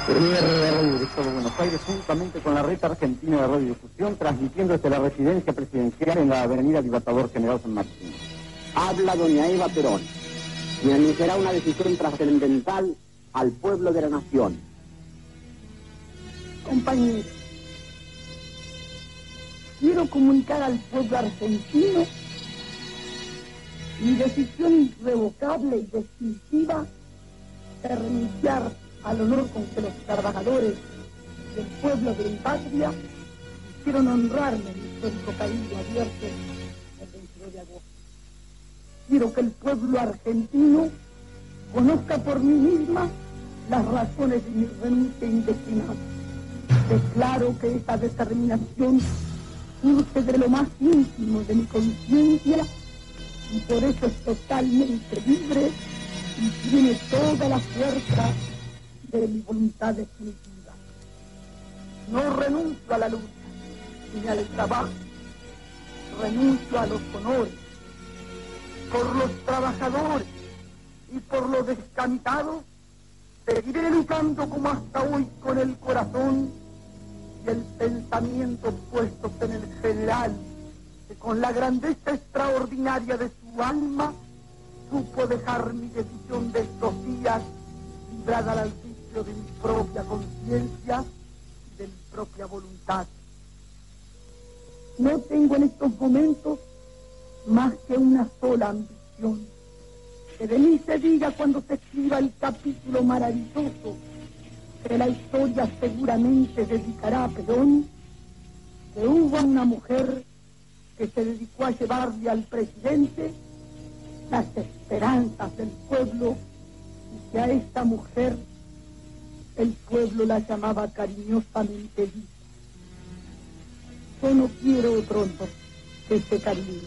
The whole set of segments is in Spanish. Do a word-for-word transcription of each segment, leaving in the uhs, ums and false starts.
R de Radio Director de Buenos Aires, juntamente con la red argentina de radiodifusión, transmitiendo desde la residencia presidencial en la avenida Libertador General San Martín. Habla doña Eva Perón, quien anunciará una decisión trascendental al pueblo de la nación. Compañeros, quiero comunicar al pueblo argentino mi decisión irrevocable y definitiva de renunciar al honor con que los trabajadores del pueblo de mi patria quisieron honrarme en mi histórico cabildo abierto el veintidós de agosto. Quiero que el pueblo argentino conozca por mí misma las razones de mi renuncia indeclinable. Declaro que esta determinación surge de lo más íntimo de mi conciencia y por eso es totalmente libre y tiene toda la fuerza de mi voluntad definitiva. No renuncio a la lucha ni al trabajo, renuncio a los honores. Por los trabajadores y por los descansados seguiré luchando como hasta hoy con el corazón y el pensamiento puestos en el general, que con la grandeza extraordinaria de su alma supo dejar mi decisión de estos días librada al arbitrio de mi propia conciencia y de mi propia voluntad. No tengo en estos momentos más que una sola ambición, que de mí se diga cuando se escriba el capítulo maravilloso que la historia seguramente dedicará a Perón, que hubo una mujer que se dedicó a llevarle al presidente las esperanzas del pueblo y que a esta mujer el pueblo la llamaba cariñosamente Lisa. Yo no quiero otro honor que este cariño.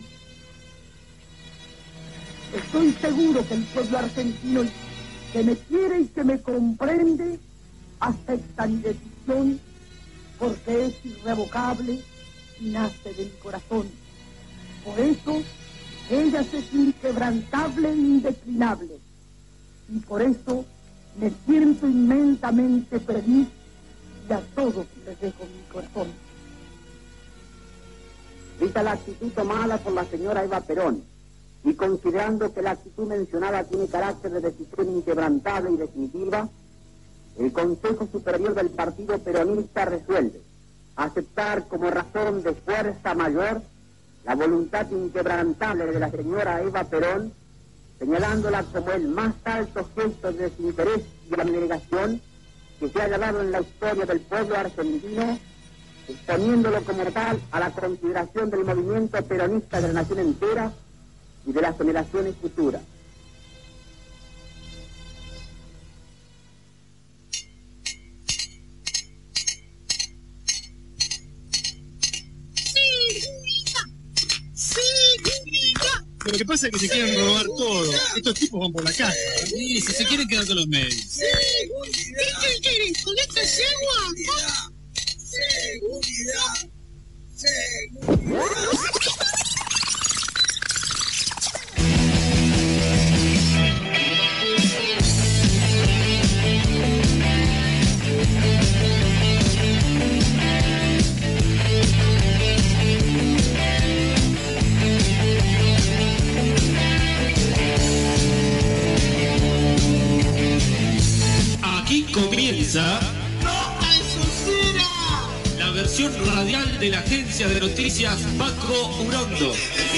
Estoy seguro que el pueblo argentino que me quiere y que me comprende acepta mi decisión porque es irrevocable y nace de mi corazón. Por eso ella es inquebrantable e indeclinable y por eso me siento inmensamente feliz y a todos les dejo mi corazón. Vista la actitud tomada por la señora Eva Perón y considerando que la actitud mencionada tiene carácter de decisión inquebrantable y definitiva, el Consejo Superior del Partido Peronista resuelve aceptar como razón de fuerza mayor la voluntad inquebrantable de la señora Eva Perón, señalándola como el más alto gesto de desinterés y abnegación que se haya dado en la historia del pueblo argentino, exponiéndolo como tal a la consideración del movimiento peronista de la nación entera y de las generaciones futuras. Pero lo que pasa es que se quieren robar todo. Estos tipos van por la calle. Sí, si se quieren quedar con los medios. ¡Seguridad! ¿Qué quieren? ¿Con esta yegua? ¡Seguridad! ¡Seguridad! Aquí comienza la versión radial de la agencia de noticias Paco Urondo.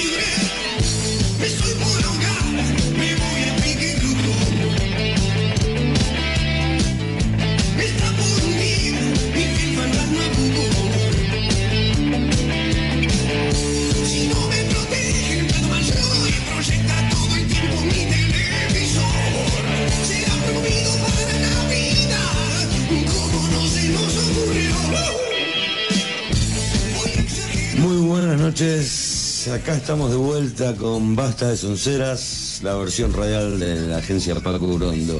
Muy buenas noches, acá estamos de vuelta con Basta de Sonceras, la versión radial de la agencia Paco Urondo.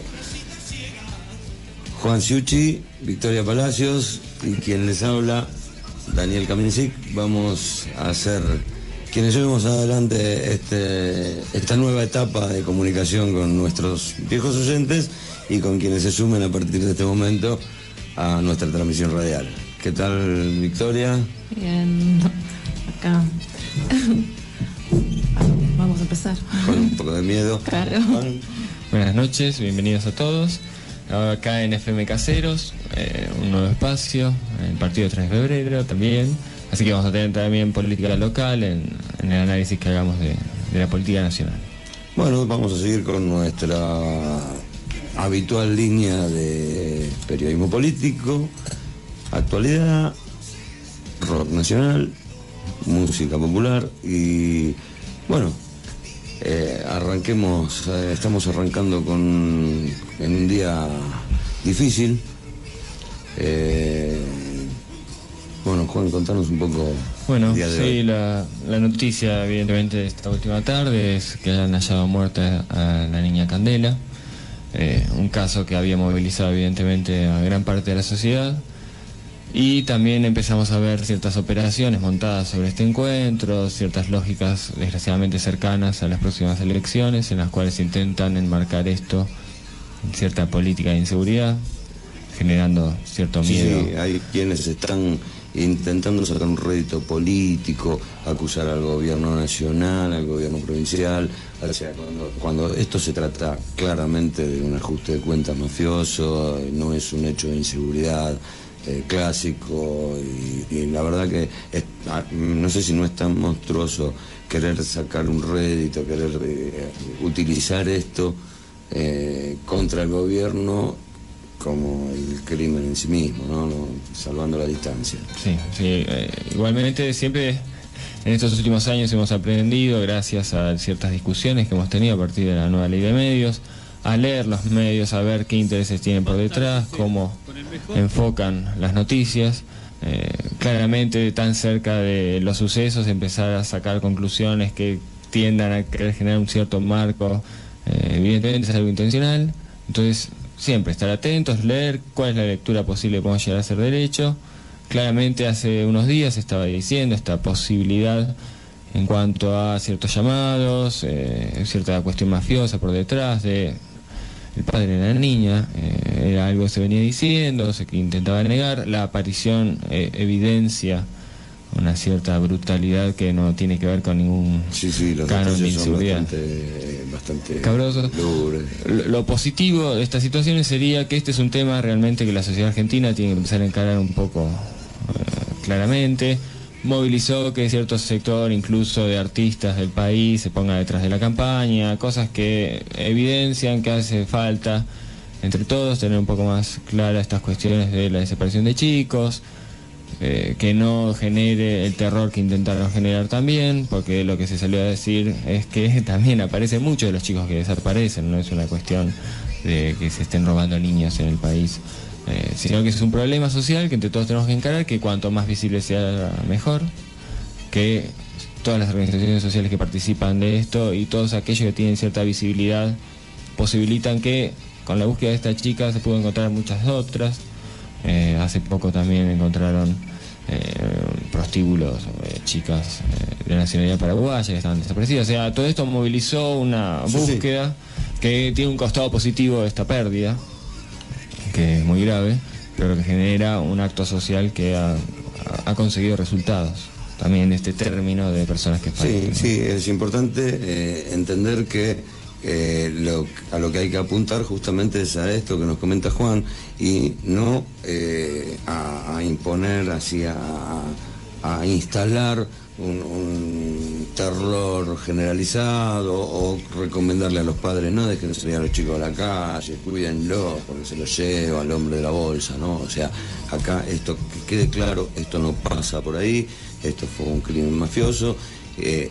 Juan Ciucci, Victoria Palacios y quien les habla, Daniel Kamencik. Vamos a hacer, quienes llevemos adelante este, esta nueva etapa de comunicación con nuestros viejos oyentes y con quienes se sumen a partir de este momento a nuestra transmisión radial. ¿Qué tal, Victoria? Bien, acá. Vamos a empezar. Con un poco de miedo. Claro. Juan. Buenas noches, bienvenidos a todos. Acá en F M Caseros, eh, un nuevo espacio, el partido tres de febrero también. Así que vamos a tener también política local en, en el análisis que hagamos de, de la política nacional. Bueno, vamos a seguir con nuestra habitual línea de periodismo político, actualidad, rock nacional, música popular y bueno, eh, arranquemos, eh, estamos arrancando con en un día difícil. Eh, bueno, Juan, contanos un poco. Bueno, el día de sí, hoy. la, la noticia evidentemente de esta última tarde es que han hallado muerta a la niña Candela, eh, un caso que había movilizado evidentemente a gran parte de la sociedad. Y también empezamos a ver ciertas operaciones montadas sobre este encuentro, ciertas lógicas desgraciadamente cercanas a las próximas elecciones, en las cuales intentan enmarcar esto en cierta política de inseguridad, generando cierto Sí, miedo. sí, hay quienes están intentando sacar un rédito político, acusar al gobierno nacional, al gobierno provincial. O sea, cuando, cuando esto se trata claramente de un ajuste de cuentas mafioso, no es un hecho de inseguridad eh, clásico, y, y la verdad que es, no sé si no es tan monstruoso querer sacar un rédito, querer eh, utilizar esto eh, contra el gobierno como el crimen en sí mismo, ¿no? No, salvando la distancia. Sí, sí. Eh, igualmente siempre en estos últimos años hemos aprendido, gracias a ciertas discusiones que hemos tenido a partir de la nueva ley de medios, a leer los medios, a ver qué intereses tienen por detrás, cómo enfocan las noticias. Eh, claramente tan cerca de los sucesos empezar a sacar conclusiones que tiendan a querer generar un cierto marco, eh, evidentemente es algo intencional. Entonces siempre estar atentos, leer cuál es la lectura posible que podemos llegar a hacer derecho. Claramente hace unos días estaba diciendo esta posibilidad en cuanto a ciertos llamados, eh, cierta cuestión mafiosa por detrás de el padre de la niña, eh, era algo que se venía diciendo, se intentaba negar. La aparición eh, evidencia una cierta brutalidad que no tiene que ver con ningún sí, sí, los canon de detalles son inseguridad. bastante, bastante Cabrosos. lúgubres. Lo, lo positivo de estas situaciones sería que este es un tema realmente que la sociedad argentina tiene que empezar a encarar un poco eh, claramente. Movilizó que cierto sector, incluso de artistas del país, se ponga detrás de la campaña, cosas que evidencian que hace falta entre todos tener un poco más claras estas cuestiones de la desaparición de chicos, eh, que no genere el terror que intentaron generar también, porque lo que se salió a decir es que también aparecen muchos de los chicos que desaparecen, no es una cuestión de que se estén robando niños en el país. Eh, sino que es un problema social que entre todos tenemos que encarar, que cuanto más visible sea mejor, que todas las organizaciones sociales que participan de esto y todos aquellos que tienen cierta visibilidad posibilitan que con la búsqueda de esta chica se pudo encontrar muchas otras. Eh, hace poco también encontraron eh, prostíbulos, eh, chicas eh, de nacionalidad paraguaya que estaban desaparecidas. O sea, todo esto movilizó una búsqueda sí, sí. que tiene un costado positivo de esta pérdida, que es muy grave, pero que genera un acto social que ha, ha conseguido resultados. También este término de personas que faltan. Sí, sí, es importante eh, entender que eh, lo, a lo que hay que apuntar justamente es a esto que nos comenta Juan, y no eh, a, a imponer, así a, a instalar un, un terror generalizado, o recomendarle a los padres no dejen salir a los chicos a la calle, cuídenlo porque se los lleva al hombre de la bolsa, ¿no? O sea, acá esto, que quede claro, esto no pasa por ahí, esto fue un crimen mafioso, eh,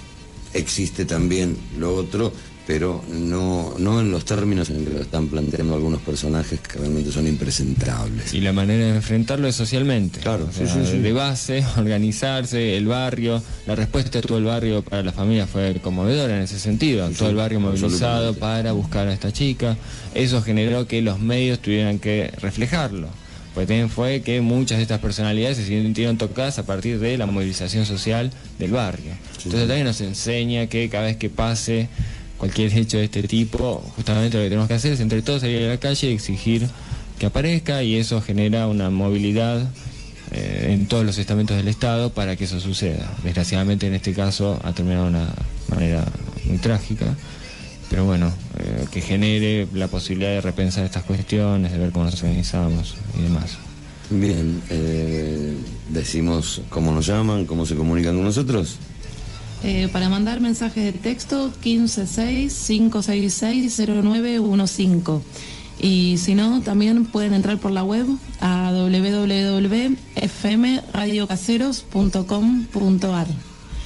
existe también lo otro, pero no, no en los términos en que lo están planteando algunos personajes que realmente son impresentables. Y la manera de enfrentarlo es socialmente. Claro, o sea, sí, sí, sí. De base, organizarse, el barrio, la respuesta de todo el barrio para la familia fue conmovedora en ese sentido. Sí, todo el barrio movilizado para buscar a esta chica. Eso generó que los medios tuvieran que reflejarlo. Pues también fue que muchas de estas personalidades se sintieron tocadas a partir de la movilización social del barrio. Sí. Entonces también nos enseña que cada vez que pase cualquier hecho de este tipo, justamente lo que tenemos que hacer es entre todos salir a la calle y exigir que aparezca, y eso genera una movilidad eh, en todos los estamentos del Estado para que eso suceda. Desgraciadamente en este caso ha terminado de una manera muy trágica, pero bueno, eh, que genere la posibilidad de repensar estas cuestiones, de ver cómo nos organizamos y demás. Bien, eh, decimos cómo nos llaman, cómo se comunican con nosotros. Eh, para mandar mensajes de texto, quince seis cinco seis seis cero nueve uno cinco. Y si no, también pueden entrar por la web a doble u doble u doble u punto f m radio caseros punto com punto a r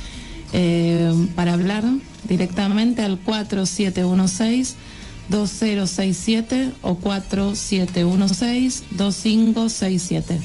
eh, para hablar directamente al cuatro siete uno seis dos cero seis siete o cuatro siete uno seis dos cinco seis siete.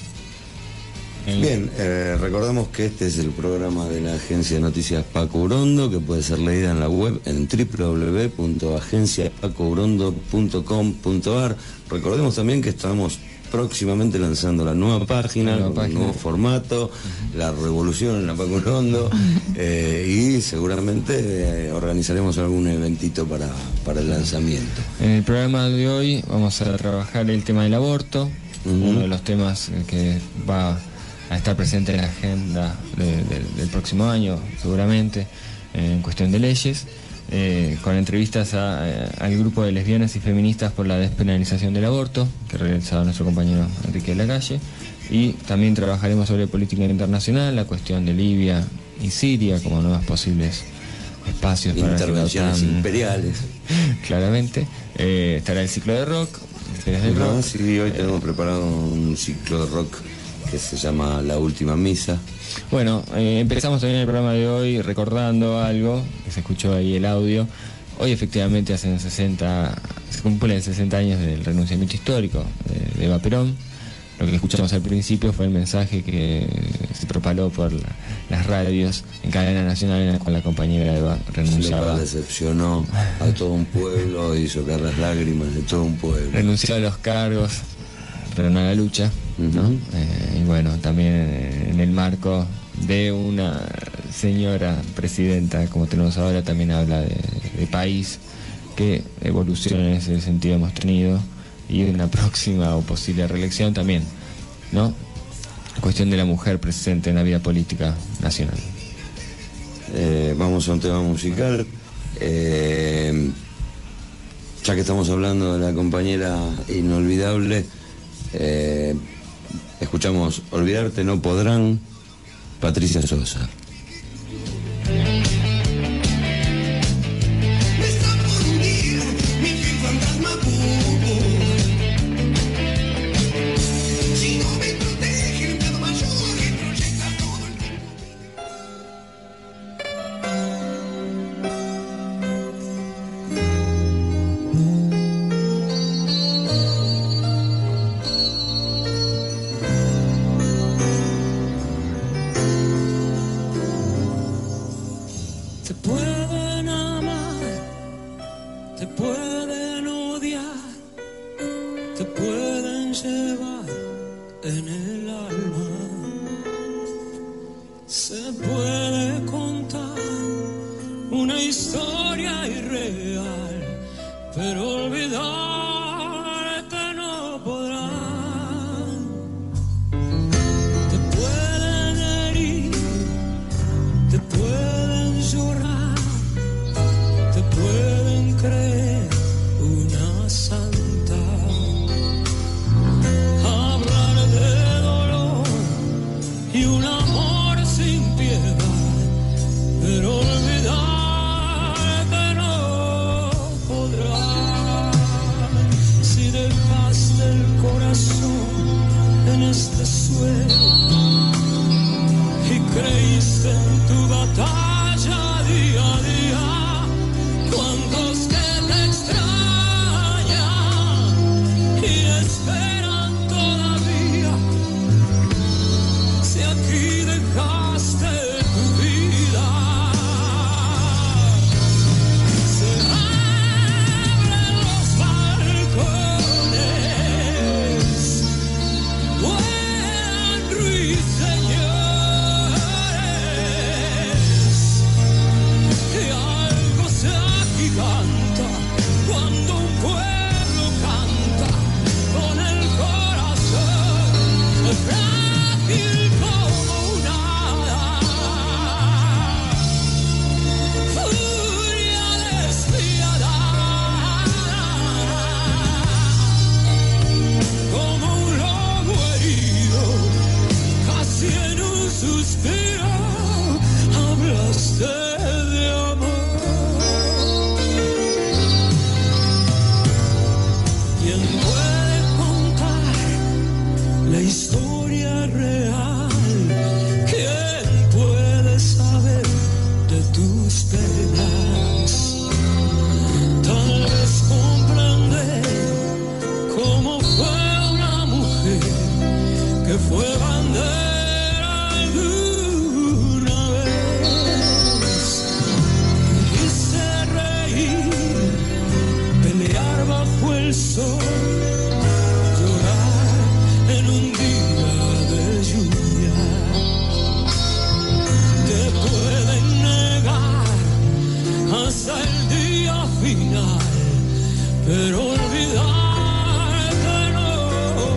Bien, eh, recordamos que este es el programa de la agencia de noticias Paco Urondo, que puede ser leída en la web en doble u doble u doble u punto agencia paco urondo punto com punto a r. Recordemos también que estamos próximamente lanzando la nueva página, la nueva con página. Un nuevo formato, la revolución en la Paco Urondo, eh, y seguramente eh, organizaremos algún eventito para, para el lanzamiento. En el programa de hoy vamos a trabajar el tema del aborto, uh-huh. uno de los temas que va a estar presente en la agenda de, de, del próximo año, seguramente, en cuestión de leyes, eh, con entrevistas a, a, al grupo de lesbianas y feministas por la despenalización del aborto, que ha realizado nuestro compañero Enrique de la Calle, y también trabajaremos sobre política internacional, la cuestión de Libia y Siria como nuevos posibles espacios para intervenciones tan, imperiales. Claramente, eh, estará el ciclo de rock, del no, rock. Sí, hoy tenemos preparado un ciclo de rock que se llama La Última Misa. Bueno, eh, empezamos también el programa de hoy recordando algo, que se escuchó ahí el audio. Hoy efectivamente hacen sesenta, se cumplen sesenta años del renunciamiento histórico de, de Eva Perón. Lo que escuchamos al principio fue el mensaje que se propaló por la, las radios en cadena nacional, en la cual la compañera Eva renunciaba. Lo decepcionó a todo un pueblo, hizo caer las lágrimas de todo un pueblo. Renunció a los cargos, pero no a la lucha, ¿no? Uh-huh. Eh, y bueno, también en el marco de una señora presidenta, como tenemos ahora, también habla de, de país, qué evolución en ese sentido hemos tenido, y de una próxima o posible reelección también, ¿no? La cuestión de la mujer presente en la vida política nacional. Eh, vamos a un tema musical. Eh, ya que estamos hablando de la compañera inolvidable, Eh, escuchamos Olvidarte no podrán, Patricia Sosa. Señores, sol, llorar en un día de lluvia. Te pueden negar hasta el día final, pero olvidarte no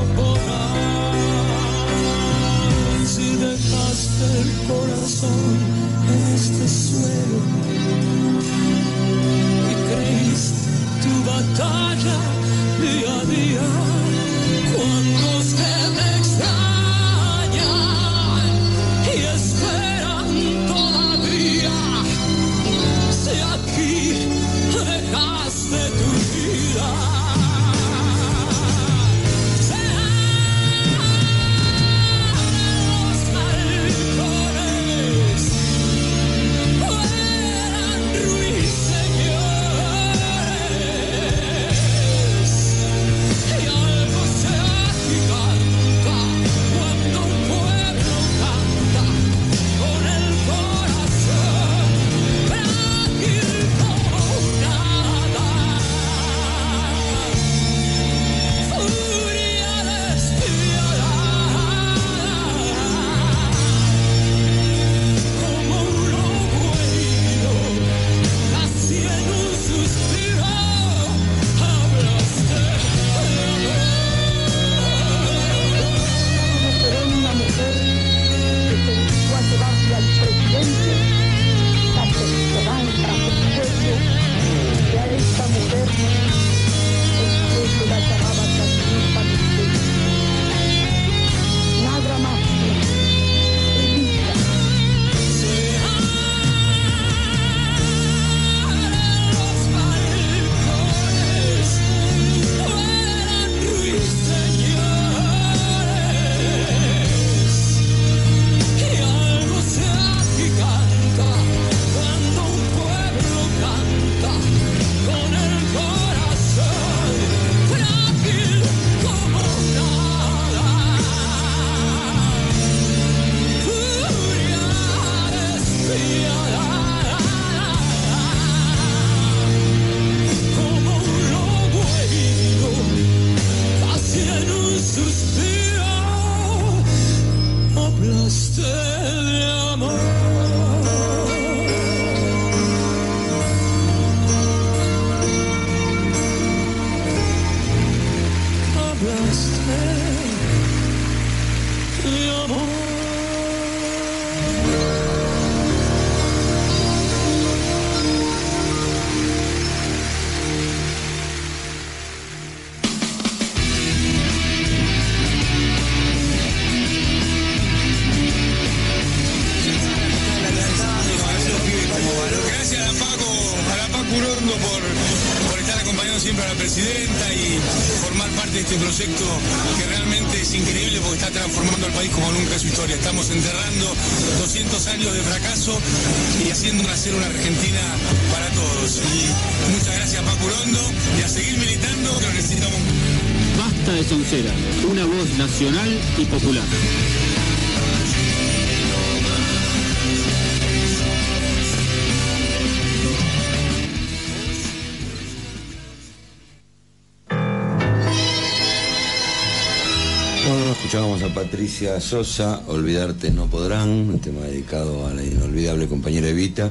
podrás. Si dejaste el corazón en este suelo y creíste tu batalla día a día, cuando se te extrañan y esperan todavía, si aquí dejaste tu vida. Una voz nacional y popular. Bueno, escuchábamos a Patricia Sosa, Olvidarte no podrán, un tema dedicado a la inolvidable compañera Evita.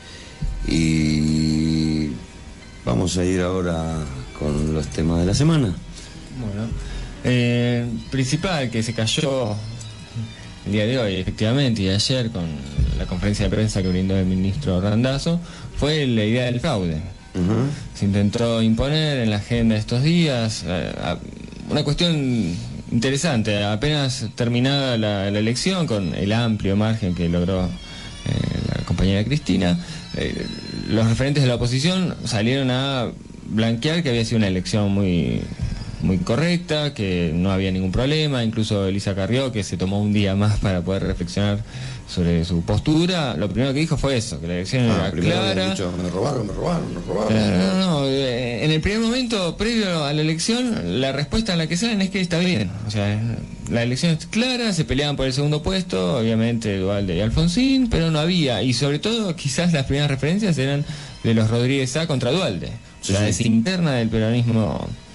Y vamos a ir ahora con los temas de la semana. Bueno, eh, principal que se cayó el día de hoy, efectivamente, y ayer con la conferencia de prensa que brindó el ministro Randazzo, fue la idea del fraude. Uh-huh. Se intentó imponer en la agenda de estos días eh, una cuestión interesante, apenas terminada la, la elección, con el amplio margen que logró eh, la compañera Cristina, eh, los referentes de la oposición salieron a blanquear que había sido una elección muy muy correcta, que no había ningún problema. Incluso Elisa Carrió, que se tomó un día más para poder reflexionar sobre su postura, lo primero que dijo fue eso, que la elección ah, era clara. Dicho, me robaron, me robaron, me robaron. Claro, no, no, en el primer momento, previo a la elección, la respuesta a la que salen es que está bien. O sea, la elección es clara, se peleaban por el segundo puesto, obviamente Duhalde y Alfonsín, pero no había, y sobre todo quizás las primeras referencias eran de los Rodríguez A contra Duhalde. Sí, o sea, sí. Es interna del peronismo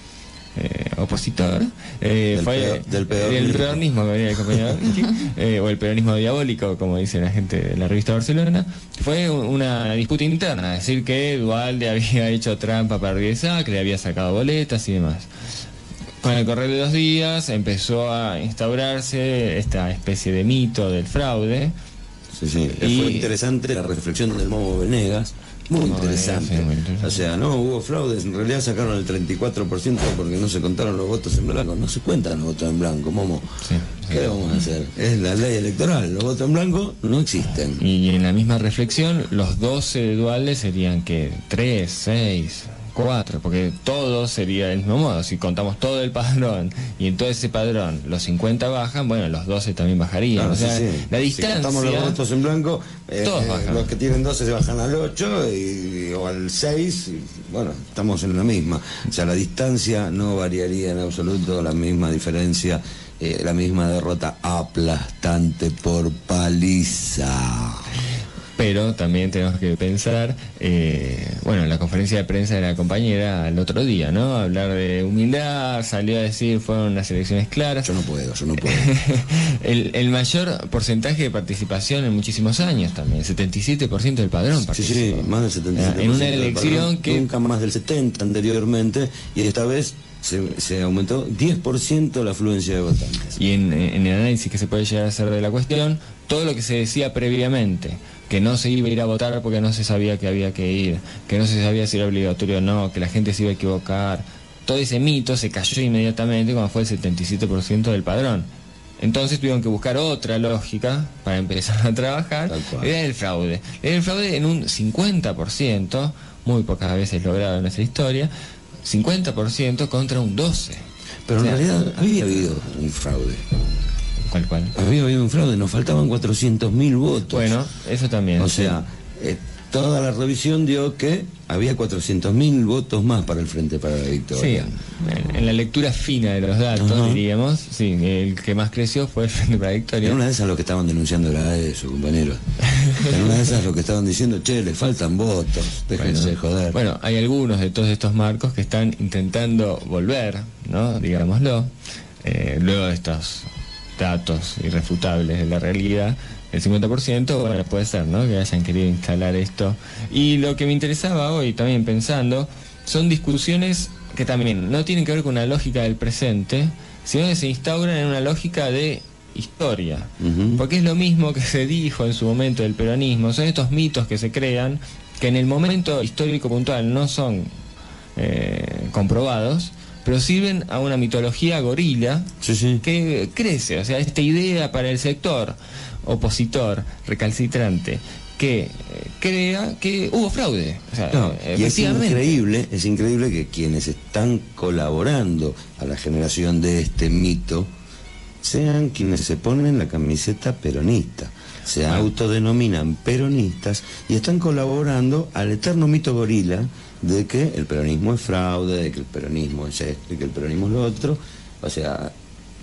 eh, opositor, eh, Del fue peor- del peor- el peronismo que venía el compañero Vichy, eh, o el peronismo diabólico, como dice la gente de la revista Barcelona, fue un- una disputa interna, es decir, que Duhalde había hecho trampa para Arguezá, que le había sacado boletas y demás. Con el correr de dos días empezó a instaurarse esta especie de mito del fraude. Sí, sí. Y- Fue interesante la reflexión del Momo Venegas. Muy Momo interesante. Venegas, sí, muy interesante. O sea, no hubo fraudes, en realidad sacaron el treinta y cuatro por ciento porque no se contaron los votos en blanco. No se cuentan los votos en blanco, Momo. Sí, sí. ¿Qué vamos a hacer? Es la ley electoral, los votos en blanco no existen. Y en la misma reflexión, los doce de Duhalde serían que tres, seis, cuatro, porque todo sería del mismo modo. Si contamos todo el padrón y en todo ese padrón los cincuenta bajan, bueno, los doce también bajarían. Claro, o sea, sí, sí. la Si distancia. contamos los votos en blanco, eh, Todos eh, bajan. los que tienen doce se bajan al ocho y, o al seis, y, bueno, estamos en la misma. O sea, la distancia no variaría en absoluto, la misma diferencia, eh, la misma derrota aplastante por paliza. Pero también tenemos que pensar, eh, bueno, la conferencia de prensa de la compañera el otro día, ¿no? Hablar de humildad, salió a decir fueron unas elecciones claras. Yo no puedo, yo no puedo. el, el mayor porcentaje de participación en muchísimos años también, setenta y siete por ciento del padrón Sí, participó. sí, más del setenta y siete por ciento. En una del elección padrón, que... Nunca más del setenta anteriormente, y esta vez se, se aumentó diez por ciento la afluencia de votantes. Y en, en el análisis que se puede llegar a hacer de la cuestión, todo lo que se decía previamente, que no se iba a ir a votar porque no se sabía que había que ir, que no se sabía si era obligatorio o no, que la gente se iba a equivocar, todo ese mito se cayó inmediatamente cuando fue el setenta y siete por ciento del padrón. Entonces tuvieron que buscar otra lógica para empezar a trabajar. Tal cual. Era el fraude. Era el fraude en un cincuenta por ciento, muy pocas veces logrado en nuestra historia, cincuenta por ciento contra un doce por ciento. Pero O en sea, realidad había habido un fraude. ¿Cuál, cuál? Había habido un fraude, nos faltaban cuatrocientos mil votos. Bueno, eso también. O sí. sea, eh, toda la revisión dio que había cuatrocientos mil votos más para el Frente para la Sí, Victoria. en, en la lectura fina de los datos, Ajá. diríamos, sí, el que más creció fue el Frente para la Victoria. En una de esas lo que estaban denunciando era eso, compañeros. En una de esas lo que estaban diciendo, che, le faltan votos, déjense de joder. Bueno, hay algunos de todos estos marcos que están intentando volver, ¿no? Digámoslo, eh, luego de estos datos irrefutables de la realidad. El cincuenta por ciento, bueno, puede ser, ¿no? Que hayan querido instalar esto. Y lo que me interesaba hoy, también pensando, son discusiones que también no tienen que ver con una lógica del presente, sino que se instauran en una lógica de historia. Ujú. Porque es lo mismo que se dijo en su momento del peronismo, son estos mitos que se crean, que en el momento histórico puntual no son eh, comprobados, pero sirven a una mitología gorila Sí, sí. que crece, o sea, esta idea para el sector opositor, recalcitrante, que eh, crea que hubo fraude. O sea, No, eh, y es efectivamente. increíble, es increíble que quienes están colaborando a la generación de este mito sean quienes se ponen la camiseta peronista, se Ah. autodenominan peronistas y están colaborando al eterno mito gorila de que el peronismo es fraude, de que el peronismo es esto, de que el peronismo es lo otro. O sea,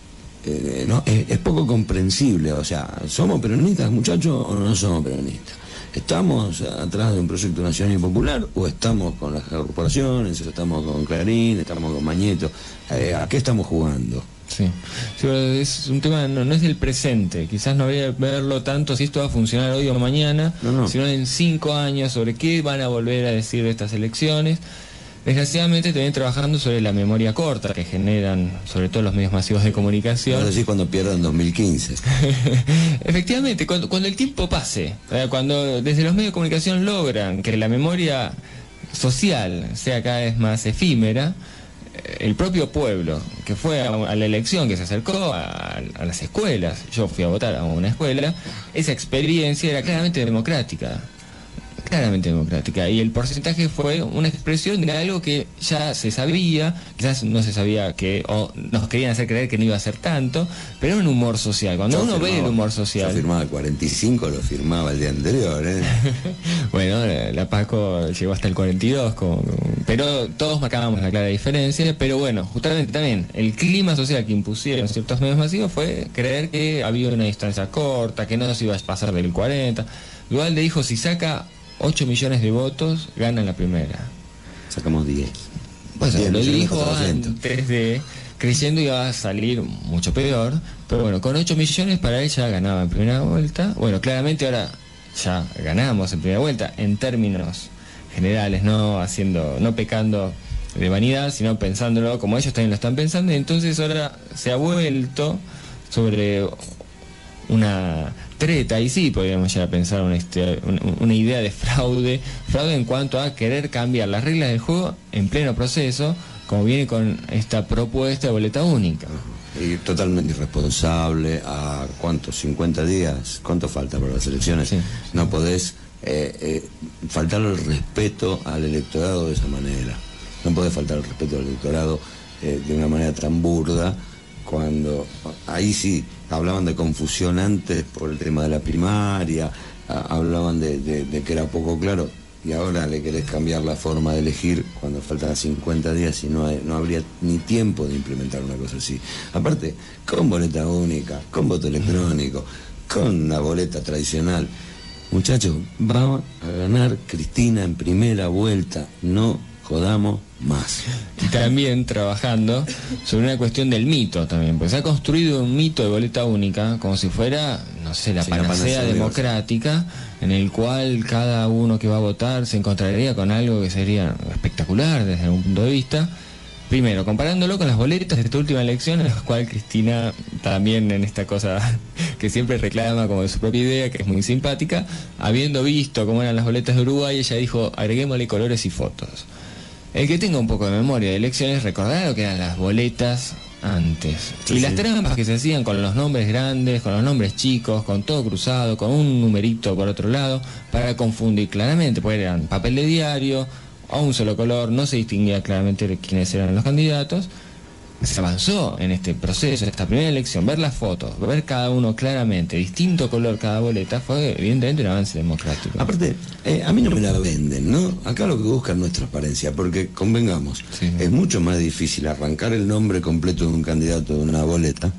eh, no, es, es poco comprensible. O sea, ¿somos peronistas, muchachos, o no somos peronistas? ¿Estamos atrás de un proyecto nacional y popular o estamos con las corporaciones, o estamos con Clarín, estamos con Mañeto? Eh, ¿A qué estamos jugando? Sí. Sí, pero es un tema, no, no es del presente, quizás no habría que verlo tanto si esto va a funcionar hoy o mañana, No, no. sino en cinco años sobre qué van a volver a decir de estas elecciones. Desgraciadamente también trabajando sobre la memoria corta que generan sobre todo los medios masivos de comunicación. Vos decís cuando pierdan dos mil quince. Efectivamente, cuando, cuando el tiempo pase, eh, cuando desde los medios de comunicación logran que la memoria social sea cada vez más efímera, eh, el propio pueblo que fue a, a la elección, que se acercó a, a las escuelas, yo fui a votar a una escuela, esa experiencia era claramente democrática. Claramente democrática, y el porcentaje fue una expresión de algo que ya se sabía, quizás no se sabía que, o nos querían hacer creer que no iba a ser tanto, pero era un humor social. Cuando Yo uno ve firmaba- el humor Yo social, firmaba el cuarenta y cinco, lo firmaba el día anterior, ¿eh? bueno, la, la Paco llegó hasta el cuarenta y dos, con- pero todos marcábamos la clara diferencia. Pero bueno, justamente también el clima social que impusieron ciertos medios masivos fue creer que había una distancia corta, que no se iba a pasar del cuarenta. Duhalde dijo, si saca ocho millones de votos, gana la primera. Sacamos diez. Pues diez lo millones dijo cuatrocientos. antes de, creyendo iba a salir mucho peor, pero bueno, con ocho millones para él ya ganaba en primera vuelta. Bueno, claramente ahora ya ganamos en primera vuelta en términos generales, no haciendo, no pecando de vanidad, sino pensándolo como ellos también lo están pensando, y entonces ahora se ha vuelto sobre una treta, y sí podríamos llegar a pensar una, este, una idea de fraude, fraude en cuanto a querer cambiar las reglas del juego en pleno proceso, como viene con esta propuesta de boleta única. Y totalmente irresponsable. ¿A cuántos? cincuenta días. ¿Cuánto falta para las elecciones? Sí. No podés eh, eh, faltar el respeto al electorado de esa manera. No podés faltar el respeto al electorado eh, de una manera tan burda, cuando ahí sí hablaban de confusión antes por el tema de la primaria, a, hablaban de, de, de que era poco claro, y ahora le querés cambiar la forma de elegir cuando faltan cincuenta días y no, hay, no habría ni tiempo de implementar una cosa así. Aparte, con boleta única, con voto electrónico, con una boleta tradicional. Muchachos, vamos a ganar Cristina en primera vuelta, no jodamos más. Y también trabajando sobre una cuestión del mito también, pues se ha construido un mito de boleta única como si fuera, no sé, la Sí, la panacea panacea democrática, en el cual cada uno que va a votar se encontraría con algo que sería espectacular desde algún punto de vista. Primero, comparándolo con las boletas de esta última elección, en la cual Cristina también, en esta cosa que siempre reclama como de su propia idea, que es muy simpática, habiendo visto cómo eran las boletas de Uruguay, ella dijo, agreguémosle colores y fotos. El que tenga un poco de memoria de elecciones recordará lo que eran las boletas antes. Sí, y las sí. trampas que se hacían con los nombres grandes, con los nombres chicos, con todo cruzado, con un numerito por otro lado, para confundir claramente, porque eran papel de diario, a un solo color, no se distinguía claramente de quiénes eran los candidatos. Se avanzó en este proceso, en esta primera elección, ver las fotos, ver cada uno claramente, distinto color cada boleta, fue evidentemente un avance democrático. Aparte, eh, a mí no me la venden, ¿no? Acá lo que buscan no es transparencia, porque convengamos, Sí. es mucho más difícil arrancar el nombre completo de un candidato de una boleta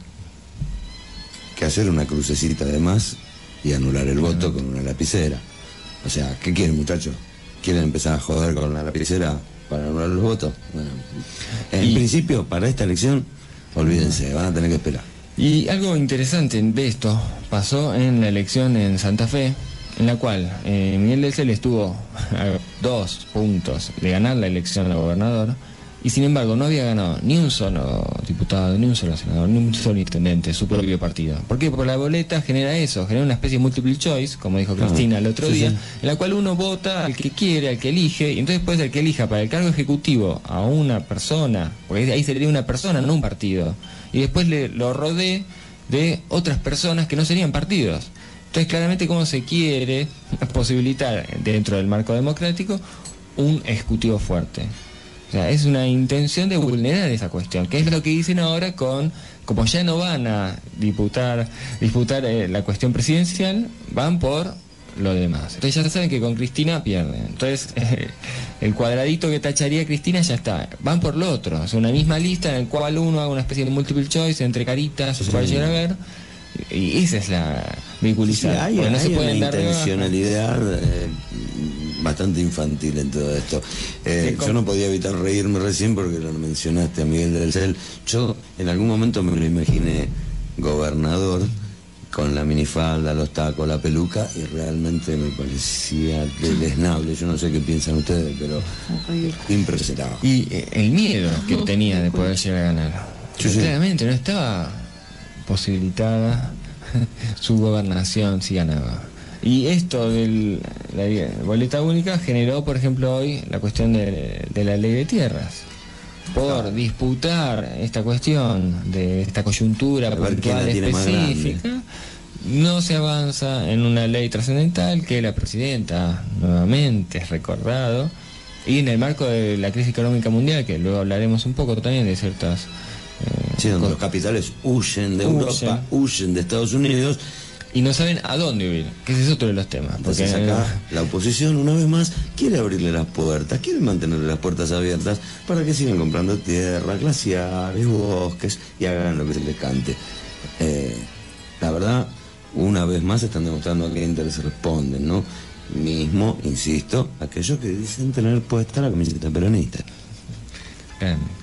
que hacer una crucecita de más y anular el voto con una lapicera. O sea, ¿qué quieren, muchachos? ¿Quieren empezar a joder con la lapicera para anular los votos? Bueno, en Y- principio, para esta elección, olvídense, van a tener que esperar. Y algo interesante de esto pasó en la elección en Santa Fe, en la cual eh, Miguel del Cel estuvo a dos puntos de ganar la elección a gobernador, y sin embargo no había ganado ni un solo diputado, ni un solo senador, ni un solo intendente de su propio partido. ¿Por qué? Porque la boleta genera eso, genera una especie de multiple choice, como dijo Claro. Cristina el otro Sí, día, sí. en la cual uno vota al que quiere, al que elige, y entonces puede ser que elija para el cargo ejecutivo a una persona, porque ahí sería una persona, no un partido, y después le, lo rodee de otras personas que no serían partidos. Entonces claramente cómo se quiere posibilitar dentro del marco democrático un ejecutivo fuerte. O sea, es una intención de vulnerar esa cuestión, que es lo que dicen ahora con, como ya no van a disputar, disputar eh, la cuestión presidencial, van por lo demás. Entonces ya saben que con Cristina pierden. Entonces eh, el cuadradito que tacharía Cristina ya está. Van por lo otro. Es una misma lista en la cual uno haga una especie de multiple choice entre caritas, se puede llegar a ver. Y esa es la vehiculizar. Sí, hay, porque no hay se pueden una dar de baja. intencionalidad eh, bastante infantil en todo esto. Eh, Sí, con- yo no podía evitar reírme recién porque lo mencionaste a Miguel del Cel. Yo en algún momento me lo imaginé gobernador con la minifalda, los tacos, la peluca, y realmente me parecía deleznable. Yo no sé qué piensan ustedes, pero impresionante. Y eh, el miedo que tenía de poder llegar a ganar. Sí, sí. Claramente no estaba posibilitada su gobernación si ganaba. Y esto de la boleta única generó, por ejemplo, hoy la cuestión de, de la ley de tierras. Por disputar esta cuestión de esta coyuntura A ver quién la puntual tiene más grande. específica, no se avanza en una ley trascendental que la presidenta nuevamente es recordado, y en el marco de la crisis económica mundial, que luego hablaremos un poco también de ciertas... eh, Sí, donde cosas, los capitales huyen de Huyen. Europa, huyen de Estados Unidos. y no saben a dónde huir, que ese es otro de los temas. Porque Entonces acá la oposición, una vez más, quiere abrirle las puertas, quiere mantenerle las puertas abiertas para que sigan comprando tierra, glaciares, bosques y hagan lo que se les cante. Eh, la verdad, una vez más están demostrando a qué intereses responden, ¿no? Mismo, insisto, aquellos que dicen tener puesta la camiseta peronista. Claramente.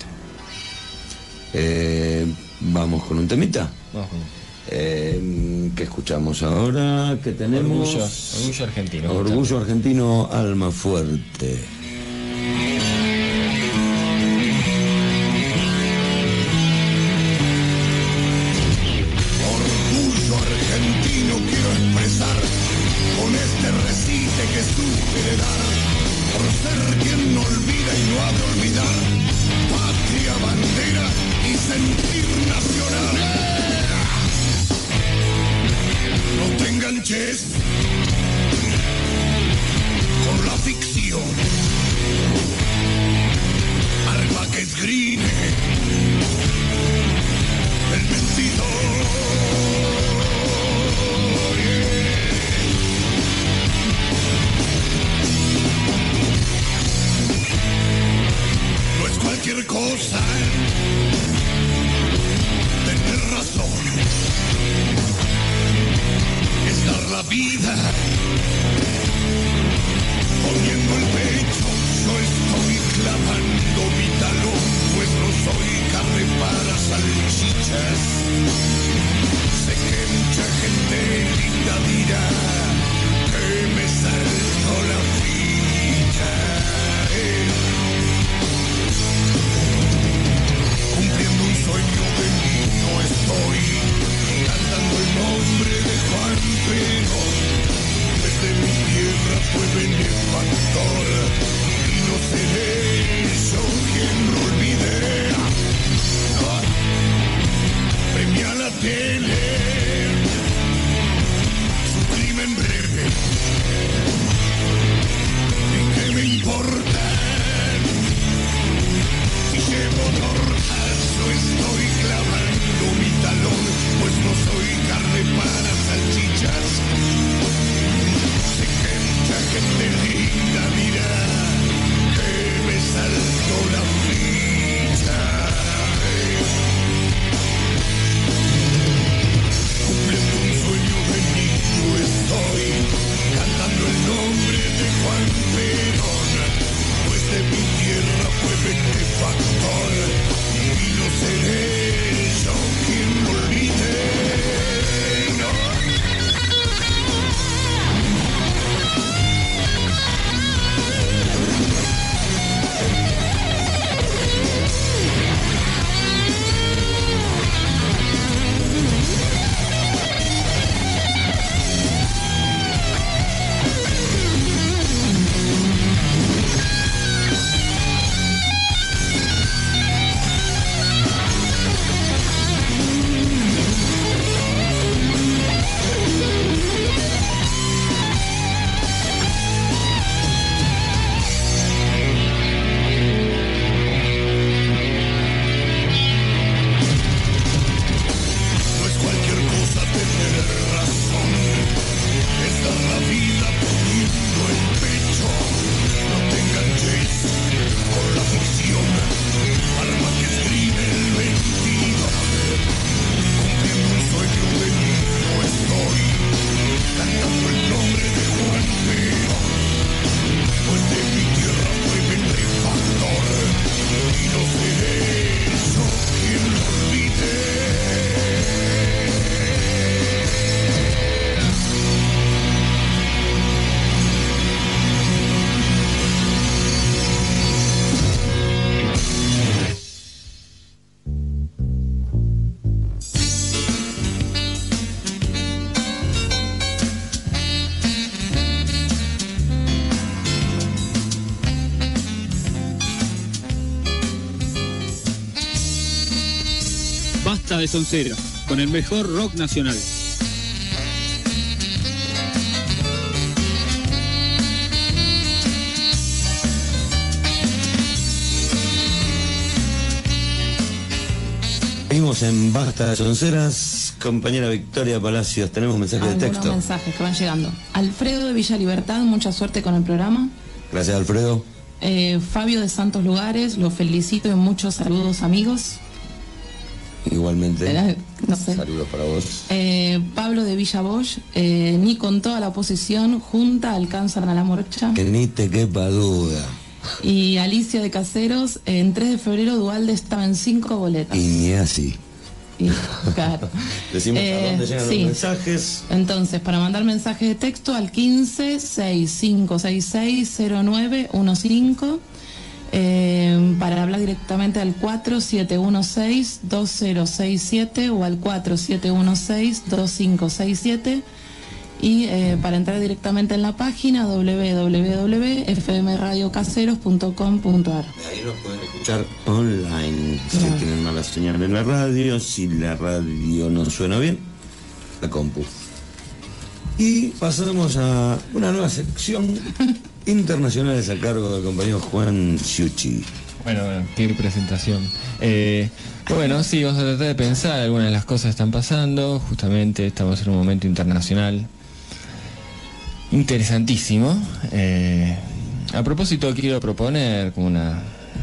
Eh, Vamos con un temita. Vamos con... Eh, ¿Qué escuchamos ahora? ¿Qué tenemos? Orgullo, orgullo argentino. Orgullo argentino, alma fuerte. Orgullo argentino quiero expresar con este recite que supe heredar, por ser quien no olvida y no ha de olvidar, patria, bandera y sentir nacional. No te enganches con la ficción, arma que esgrime el mentidor. No es cualquier cosa tener razón, es dar la vida poniendo el pecho. Yo estoy clavando mi talón, pues no soy carne para salchichas. Sé que mucha gente linda dirá que me salto la ficha. eh. Cumpliendo un sueño de niño estoy, cantando el nombre de Juan Perón. Desde mi tierra fue benefactor y no seré yo quien lo olvide. No. Premia la tele su crimen breve, ¿y qué me importa? Si llevo tortas yo estoy clavando mi talón, pues no soy carne para salchichas. Sé que mucha gente linda dirá que me salto la ficha. Cumpliendo un sueño de niño estoy, cantando el nombre de Juan Perón, pues de mi tierra fue benefactor y no seré yo quien lo olvide. No. Basta de soncera, con el mejor rock nacional. Seguimos en Basta de Sonceras, compañera Victoria Palacios, tenemos mensajes de Algunos texto. mensajes que van llegando. Alfredo de Villa Libertad, mucha suerte con el programa. Gracias, Alfredo. Eh, Fabio de Santos Lugares, lo felicito y muchos saludos, amigos. Igualmente. Eh, no sé. Saludos para vos. Eh, Pablo de Villa Bosch, eh, ni con toda la oposición junta alcanzan a la morcha. Que ni te quepa duda. Y Alicia de Caseros, en tres de febrero Dualde estaba en cinco boletas. Y ni así. Y, claro. Decimos Eh, a dónde llegan sí. los mensajes. Entonces, para mandar mensajes de texto al quince, sesenta y cinco sesenta y seis, cero nueve quince, eh, para hablar directamente al cuatro siete uno seis, dos cero seis siete o al cuatro siete uno seis, dos cinco seis siete, y eh, para entrar directamente en la página doble u doble u doble u punto f m radio caseros punto com punto a r. Ahí nos pueden escuchar online. Si Claro. tienen mala señal en la radio, si la radio no suena bien, la compu. Y pasamos a una nueva sección internacionales a cargo del compañero Juan Ciucci. Bueno, bueno, qué presentación. Eh, bueno, sí, vamos a tratar de pensar algunas de las cosas que están pasando. Justamente estamos en un momento internacional interesantísimo. Eh, a propósito, quiero proponer como una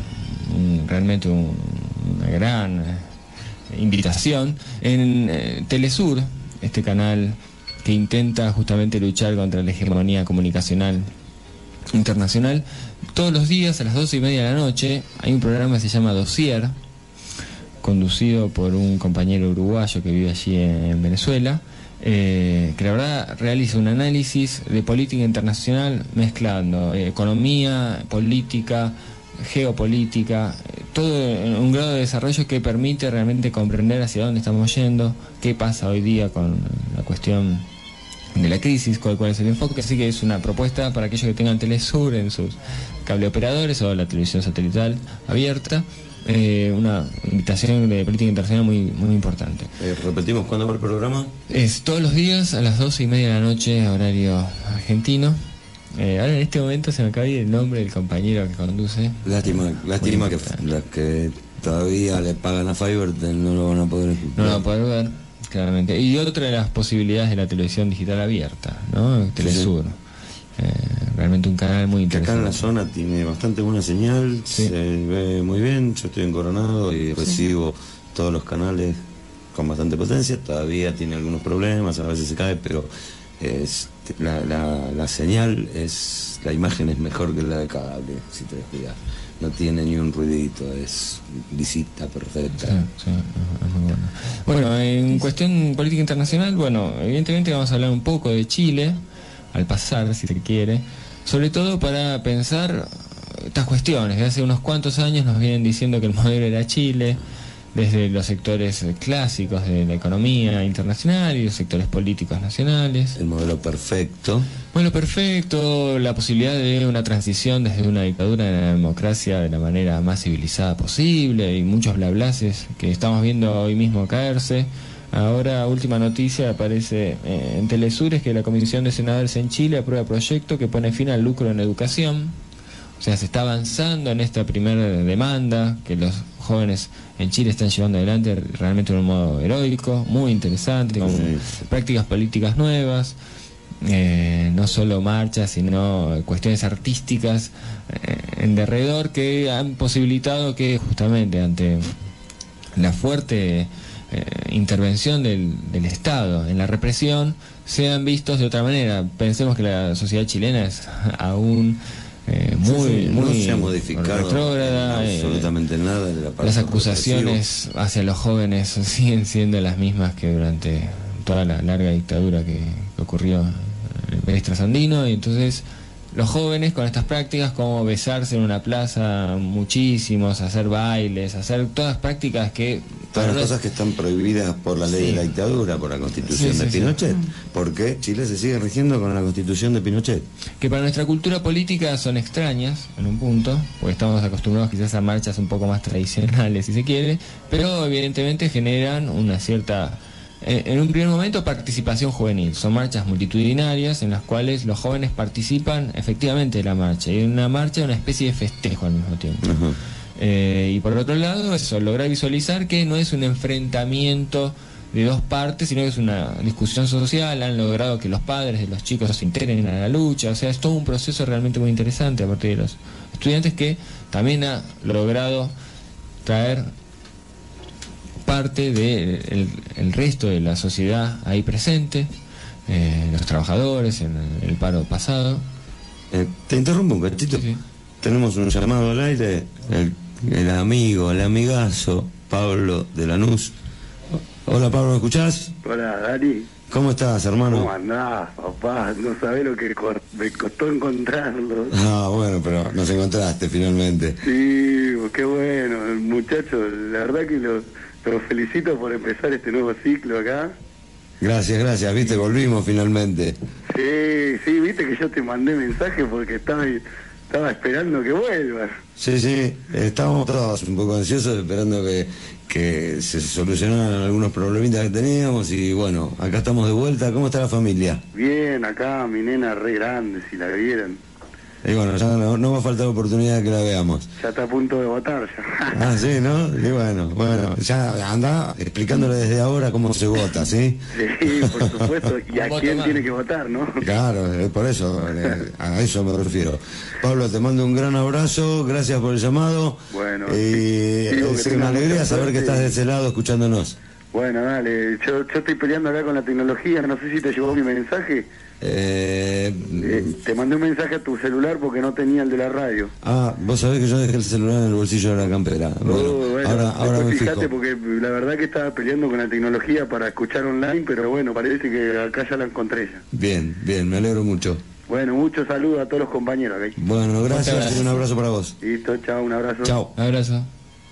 un, realmente un, una gran eh, invitación en eh, Telesur, este canal que intenta justamente luchar contra la hegemonía comunicacional internacional. Todos los días a las doce y media de la noche hay un programa que se llama Dossier, conducido por un compañero uruguayo que vive allí en, en Venezuela, eh, que la verdad realiza un análisis de política internacional mezclando eh, economía, política, geopolítica, eh, todo en un grado de desarrollo que permite realmente comprender hacia dónde estamos yendo, qué pasa hoy día con la cuestión de la crisis, cuál, cuál es el enfoque. Así que es una propuesta para aquellos que tengan Telesur en sus cableoperadores o la televisión satelital abierta. Eh, una invitación de política internacional muy muy importante. Eh, repetimos, ¿cuándo va el programa? Es todos los días a las doce y media de la noche, horario argentino. Eh, ahora en este momento se me acaba de ir el nombre del compañero que conduce. Lástima, lástima que las que todavía le pagan a Fiverr no lo van a poder escuchar. No lo van a poder ver, claramente. Y otra de las posibilidades de la televisión digital abierta, ¿no? Telesur. Sí. Eh, realmente un canal muy Que acá interesante. en la zona tiene bastante buena señal, Sí. se ve muy bien. Yo estoy en Coronado y recibo todos los canales con bastante potencia. Todavía tiene algunos problemas, a veces se cae, pero es, la, la, la señal es, la imagen es mejor que la de cable, si te descuidas. No tiene ni un ruidito, es lisita, perfecta. Sí, sí, es muy bueno. Bueno, en cuestión política internacional, bueno, evidentemente vamos a hablar un poco de Chile, al pasar, si se quiere, sobre todo para pensar estas cuestiones. De hace unos cuantos años nos vienen diciendo que el modelo era Chile, desde los sectores clásicos de la economía internacional y los sectores políticos nacionales. El modelo perfecto. Modelo perfecto, la posibilidad de una transición desde una dictadura a la democracia de la manera más civilizada posible, y muchos blablaces que estamos viendo hoy mismo caerse. Ahora, última noticia, aparece eh, en Telesur, es que la Comisión de Senadores en Chile aprueba proyecto que pone fin al lucro en educación. O sea, se está avanzando en esta primera demanda que los jóvenes en Chile están llevando adelante realmente de un modo heroico, muy interesante, con Sí. prácticas políticas nuevas, eh, no solo marchas, sino cuestiones artísticas eh, en derredor, que han posibilitado que justamente ante la fuerte eh, intervención del, del Estado en la represión sean vistos de otra manera. Pensemos que la sociedad chilena es aún eh, muy, Sí, sí, muy no se ha modificado retrógrada, eh, absolutamente nada de la parte las acusaciones hacia los jóvenes siguen siendo las mismas que durante toda la larga dictadura que, que ocurrió en el país trasandino. Y entonces los jóvenes con estas prácticas como besarse en una plaza muchísimos, hacer bailes, hacer todas prácticas que... Todas las para cosas que están prohibidas por la ley Sí. de la dictadura, por la constitución Sí, sí, de sí. Pinochet. Porque Chile se sigue rigiendo con la constitución de Pinochet. que para nuestra cultura política son extrañas en un punto, porque estamos acostumbrados quizás a marchas un poco más tradicionales si se quiere, pero evidentemente generan una cierta, eh, en un primer momento, participación juvenil. Son marchas multitudinarias en las cuales los jóvenes participan efectivamente de la marcha, y en una marcha una especie de festejo al mismo tiempo. Ajá. Eh, y por otro lado, eso, lograr visualizar que no es un enfrentamiento de dos partes, sino que es una discusión social. Han logrado que los padres de los chicos se integren a la lucha. O sea, es todo un proceso realmente muy interesante a partir de los estudiantes, que también ha logrado traer parte del el, el resto de la sociedad ahí presente, eh, los trabajadores en el, el paro pasado. Eh, te interrumpo un cachito. Sí, sí. tenemos un llamado al aire, el, el amigo, el amigazo, Pablo de Lanús. Hola Pablo, ¿me escuchás? Hola Dani. ¿Cómo estás, hermano? ¿Cómo andás, papá? No sabés lo que cor- me costó encontrarlo. Ah, bueno, pero nos encontraste finalmente. Sí, qué bueno, muchachos, la verdad que los, los felicito por empezar este nuevo ciclo acá. Gracias, gracias, viste, volvimos finalmente. Sí, sí, viste que yo te mandé mensaje porque estaba, estaba esperando que vuelvas. Sí, sí, estábamos todos un poco ansiosos esperando que, que se solucionaran algunos problemitas que teníamos y bueno, acá estamos de vuelta. ¿Cómo está la familia? Bien, acá mi nena re grande, si la vieran. Y bueno, ya no, no va a faltar oportunidad de que la veamos. Ya está a punto de votar ya. Ah, sí, ¿no? Y bueno, bueno, ya anda explicándole desde ahora cómo se vota, ¿sí? Sí, por supuesto, y a quién tiene que votar, ¿no? Claro, eh, por eso, eh, a eso me refiero. Pablo, te mando un gran abrazo, gracias por el llamado. Bueno, y digo que es una tengas alegría mucha saber que suerte. estás de ese lado escuchándonos. Bueno, dale, yo, yo estoy peleando acá con la tecnología, no sé si te llegó mi mensaje. Eh, Eh, te mandé un mensaje a tu celular porque no tenía el de la radio. ah, vos sabés que yo dejé el celular en el bolsillo de la campera. Bueno, Oh, bueno, ahora, ahora me después fijo. fíjate porque la verdad que estaba peleando con la tecnología para escuchar online, pero bueno, parece que acá ya la encontré ya. Bien, bien, me alegro mucho. Bueno, muchos saludos a todos los compañeros acá. Bueno, gracias gracias. y un abrazo para vos. Listo, chao, un abrazo. Chao. Abrazo.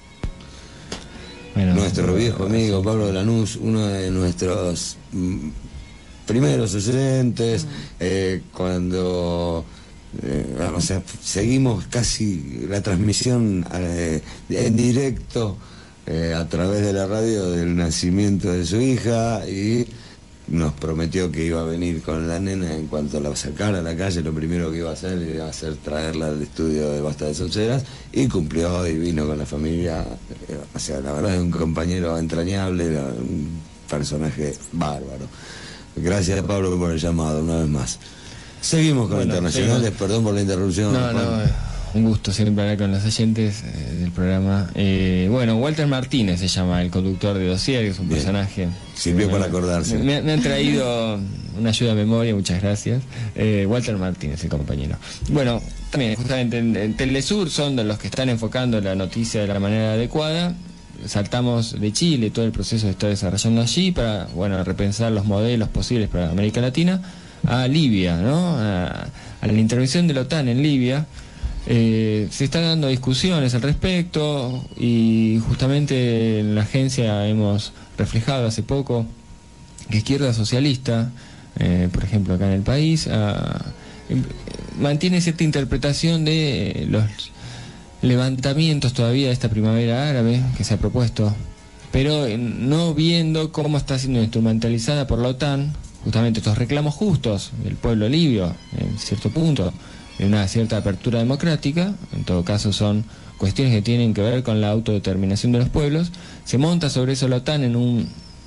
Bueno, Nuestro viejo amigo Pablo de Lanús, uno de nuestros mm, primeros oyentes, eh, cuando eh, o sea, seguimos casi la transmisión eh, en directo eh, a través de la radio del nacimiento de su hija y nos prometió que iba a venir con la nena en cuanto la sacara a la calle. Lo primero que iba a hacer iba a ser traerla al estudio de Basta de Sonceras y cumplió y vino con la familia. Eh, o sea, la verdad es un compañero entrañable, un personaje bárbaro. Gracias Pablo por el llamado una vez más. Seguimos con Bueno, internacionales, seguimos. perdón por la interrupción. No, Juan. no, eh, un gusto siempre hablar con los oyentes eh, del programa. Eh, bueno, Walter Martínez se llama el conductor de Dossier, que es un Bien. personaje. Sirvió Bueno, para acordarse. Me, me han traído una ayuda a memoria, muchas gracias. Eh, Walter Martínez, el compañero. Bueno, también, justamente en, en Telesur son de los que están enfocando la noticia de la manera adecuada. Saltamos de Chile, todo el proceso se está desarrollando allí para, bueno, repensar los modelos posibles para América Latina, a Libia, ¿no? A, a la intervención de la OTAN en Libia. Eh, se están dando discusiones al respecto y justamente en la agencia hemos reflejado hace poco que Izquierda Socialista, eh, por ejemplo acá en el país, ah, em- mantiene cierta interpretación de los levantamientos todavía de esta primavera árabe que se ha propuesto, pero eh, no viendo cómo está siendo instrumentalizada por la OTAN justamente estos reclamos justos del pueblo libio en cierto punto, en una cierta apertura democrática. En todo caso son cuestiones que tienen que ver con la autodeterminación de los pueblos. Se monta sobre eso la OTAN en un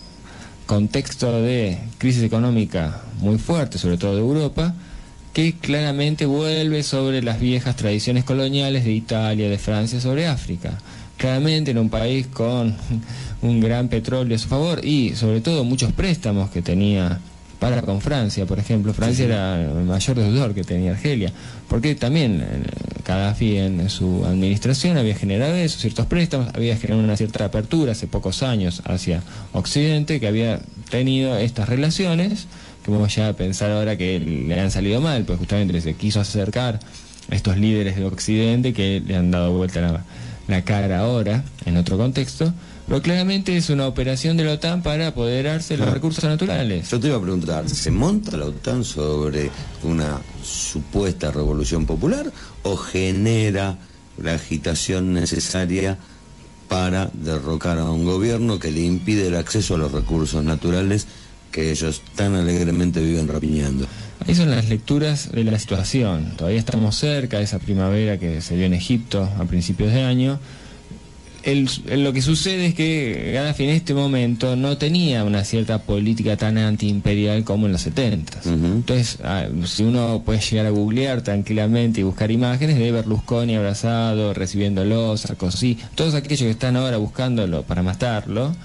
contexto de crisis económica muy fuerte, sobre todo de Europa, que claramente vuelve sobre las viejas tradiciones coloniales de Italia, de Francia, sobre África. Claramente en un país con un gran petróleo a su favor y sobre todo muchos préstamos que tenía para con Francia, por ejemplo. Francia era el mayor deudor que tenía Argelia, porque también eh, Gaddafi en su administración había generado eso, ciertos préstamos, había generado una cierta apertura hace pocos años hacia Occidente, que había tenido estas relaciones, que vamos ya a pensar ahora que le han salido mal, pues justamente se quiso acercar a estos líderes de Occidente que le han dado vuelta la, la cara ahora, en otro contexto. Pero claramente es una operación de la OTAN para apoderarse de los Claro. recursos naturales. Yo te iba a preguntar, ¿se monta la OTAN sobre una supuesta revolución popular o genera la agitación necesaria para derrocar a un gobierno que le impide el acceso a los recursos naturales que ellos tan alegremente viven rapiñando? Ahí son las lecturas de la situación. Todavía estamos cerca de esa primavera que se dio en Egipto a principios de año. El, el- lo que sucede es que Gaddafi en este momento no tenía una cierta política tan antiimperial como en los setenta. Ujú. Entonces, ah, si uno puede llegar a googlear tranquilamente y buscar imágenes de Berlusconi abrazado, recibiéndolo, Sarkozy, todos aquellos que están ahora buscándolo para matarlo,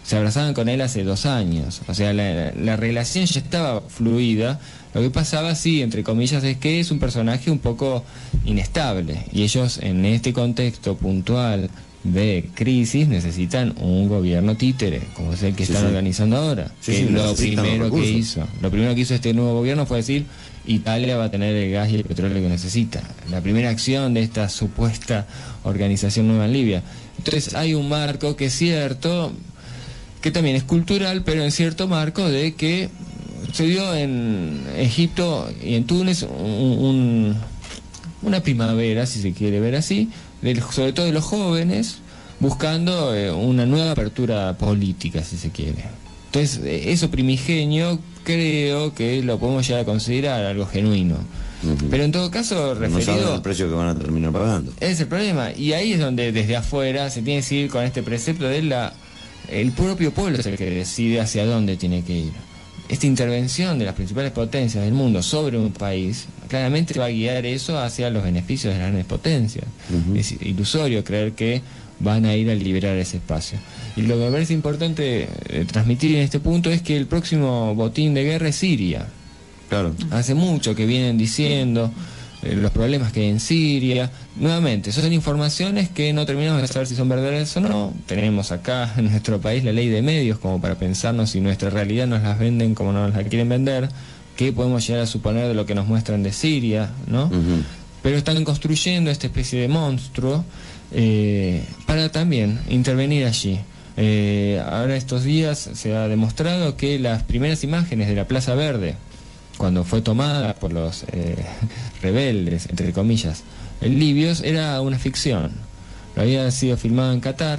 se abrazaban con él hace dos años. O sea, la, la relación ya estaba fluida. Lo que pasaba, sí, entre comillas, es que es un personaje un poco inestable. Y ellos, en este contexto puntual de crisis, necesitan un gobierno títere, como es el que sí, están sí. organizando ahora. Sí, que sí, lo primero que hizo. Lo primero que hizo este nuevo gobierno fue decir, Italia va a tener el gas y el petróleo que necesita. La primera acción de esta supuesta organización nueva en Libia. Entonces hay un marco que es cierto, que también es cultural, pero en cierto marco de que se dio en Egipto y en Túnez un, un, una primavera, si se quiere ver así, de, sobre todo de los jóvenes, buscando eh, una nueva apertura política, si se quiere. Entonces, eh, eso primigenio creo que lo podemos llegar a considerar algo genuino. Uh-huh. Pero en todo caso, referido... No saben el precio que van a terminar pagando. Es el problema. Y ahí es donde desde afuera se tiene que ir con este precepto de la... El propio pueblo es el que decide hacia dónde tiene que ir. Esta intervención de las principales potencias del mundo sobre un país claramente va a guiar eso hacia los beneficios de las grandes potencias. Uh-huh. Es ilusorio creer que van a ir a liberar ese espacio. Y lo que me parece importante eh, transmitir en este punto es que el próximo botín de guerra es Siria. Claro. Hace mucho que vienen diciendo eh, los problemas que hay en Siria. Nuevamente, son informaciones que no terminamos de saber si son verdaderas o no. Tenemos acá en nuestro país la ley de medios como para pensarnos si nuestra realidad nos las venden como nos la quieren vender, qué podemos llegar a suponer de lo que nos muestran de Siria, ¿no? Uh-huh. Pero están construyendo esta especie de monstruo eh, para también intervenir allí. Eh, ahora estos días se ha demostrado que las primeras imágenes de la Plaza Verde, cuando fue tomada por los eh, rebeldes, entre comillas, libios, era una ficción. Lo había sido filmado en Qatar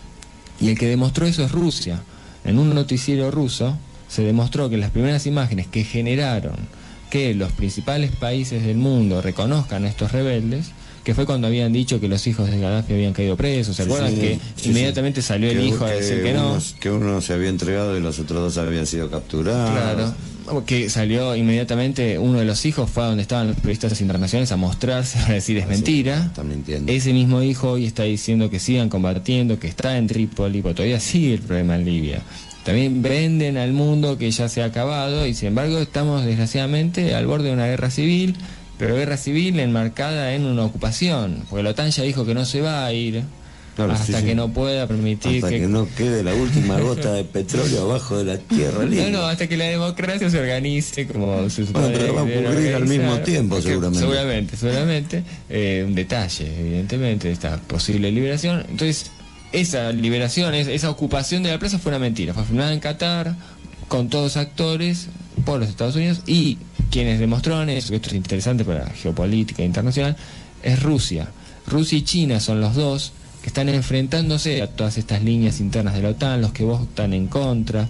y el que demostró eso es Rusia. En un noticiero ruso se demostró que las primeras imágenes que generaron que los principales países del mundo reconozcan a estos rebeldes, que fue cuando habían dicho que los hijos de Gaddafi habían caído presos, ¿se acuerdan? Sí, que sí, inmediatamente sí. salió que, el hijo a decir que no. Unos, que uno se había entregado y los otros dos habían sido capturados. Claro, que salió inmediatamente, uno de los hijos fue a donde estaban los periodistas internacionales a mostrarse, a decir es mentira. Están mintiendo. Ese mismo hijo hoy está diciendo que sigan combatiendo, que está en Trípoli, porque todavía sigue el problema en Libia. También venden al mundo que ya se ha acabado y sin embargo estamos desgraciadamente al borde de una guerra civil, pero guerra civil enmarcada en una ocupación, porque la OTAN ya dijo que no se va a ir claro, hasta sí, que sí. no pueda permitir hasta que... que no quede la última gota de petróleo abajo de la tierra libre. No, no, hasta que la democracia se organice como se supone. Bueno, pero va a ocurrir al mismo tiempo, seguramente. Seguramente, seguramente. Eh, un detalle, evidentemente, de esta posible liberación. Entonces, esa liberación, esa ocupación de la plaza fue una mentira. Fue filmada en Qatar, con todos actores, por los Estados Unidos, y quienes demostraron eso, que esto es interesante para la geopolítica internacional, es Rusia. Rusia y China son los dos que están enfrentándose a todas estas líneas internas de la OTAN, los que votan en contra.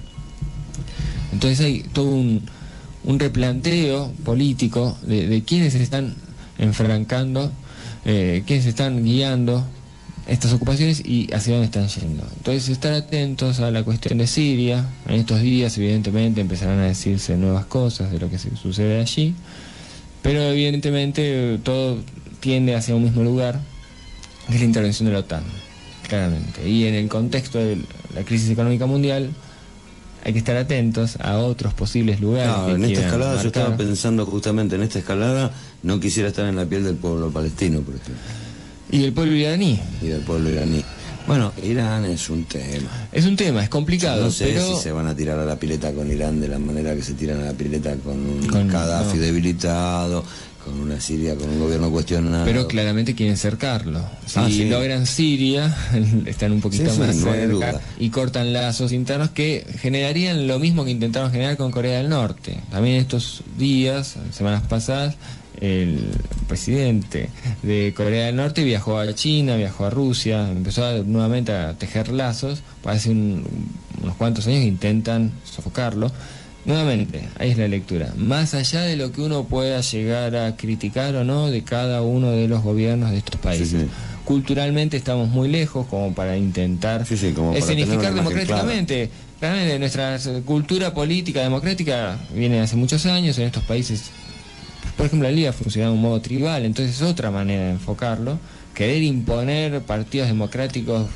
Entonces hay todo un, un replanteo político de, de quiénes se están enfrancando, eh, quiénes están guiando estas ocupaciones y hacia dónde están yendo. Entonces estar atentos a la cuestión de Siria. En estos días evidentemente empezarán a decirse nuevas cosas de lo que se sucede allí, pero evidentemente todo tiende hacia un mismo lugar, que es la intervención de la OTAN, claramente. Y en el contexto de la crisis económica mundial hay que estar atentos a otros posibles lugares. No, que en esta escalada marcar. Yo estaba pensando justamente en esta escalada, no quisiera estar en la piel del pueblo palestino, por ejemplo. Y del pueblo iraní. Y del pueblo iraní. Bueno, Irán es un tema. Es un tema, es complicado. No sé pero... si se van a tirar a la pileta con Irán de la manera que se tiran a la pileta con un con, Gaddafi no. debilitado, con una Siria, con un gobierno cuestionado. Pero claramente quieren cercarlo. Si ah, sí. logran Siria, están un poquito sí, más sí, cerca no y cortan lazos internos que generarían lo mismo que intentaron generar con Corea del Norte. También estos días, semanas pasadas, el presidente de Corea del Norte viajó a China, viajó a Rusia, empezó a, nuevamente a tejer lazos. Hace un, unos cuantos años que intentan sofocarlo. Nuevamente, ahí es la lectura. Más allá de lo que uno pueda llegar a criticar o no de cada uno de los gobiernos de estos países. Sí, sí. Culturalmente estamos muy lejos como para intentar sí, sí, como escenificar democráticamente. Clara. Realmente nuestra cultura política democrática viene hace muchos años en estos países. Por ejemplo, la Liga funciona de un modo tribal, entonces es otra manera de enfocarlo. Querer imponer partidos democráticos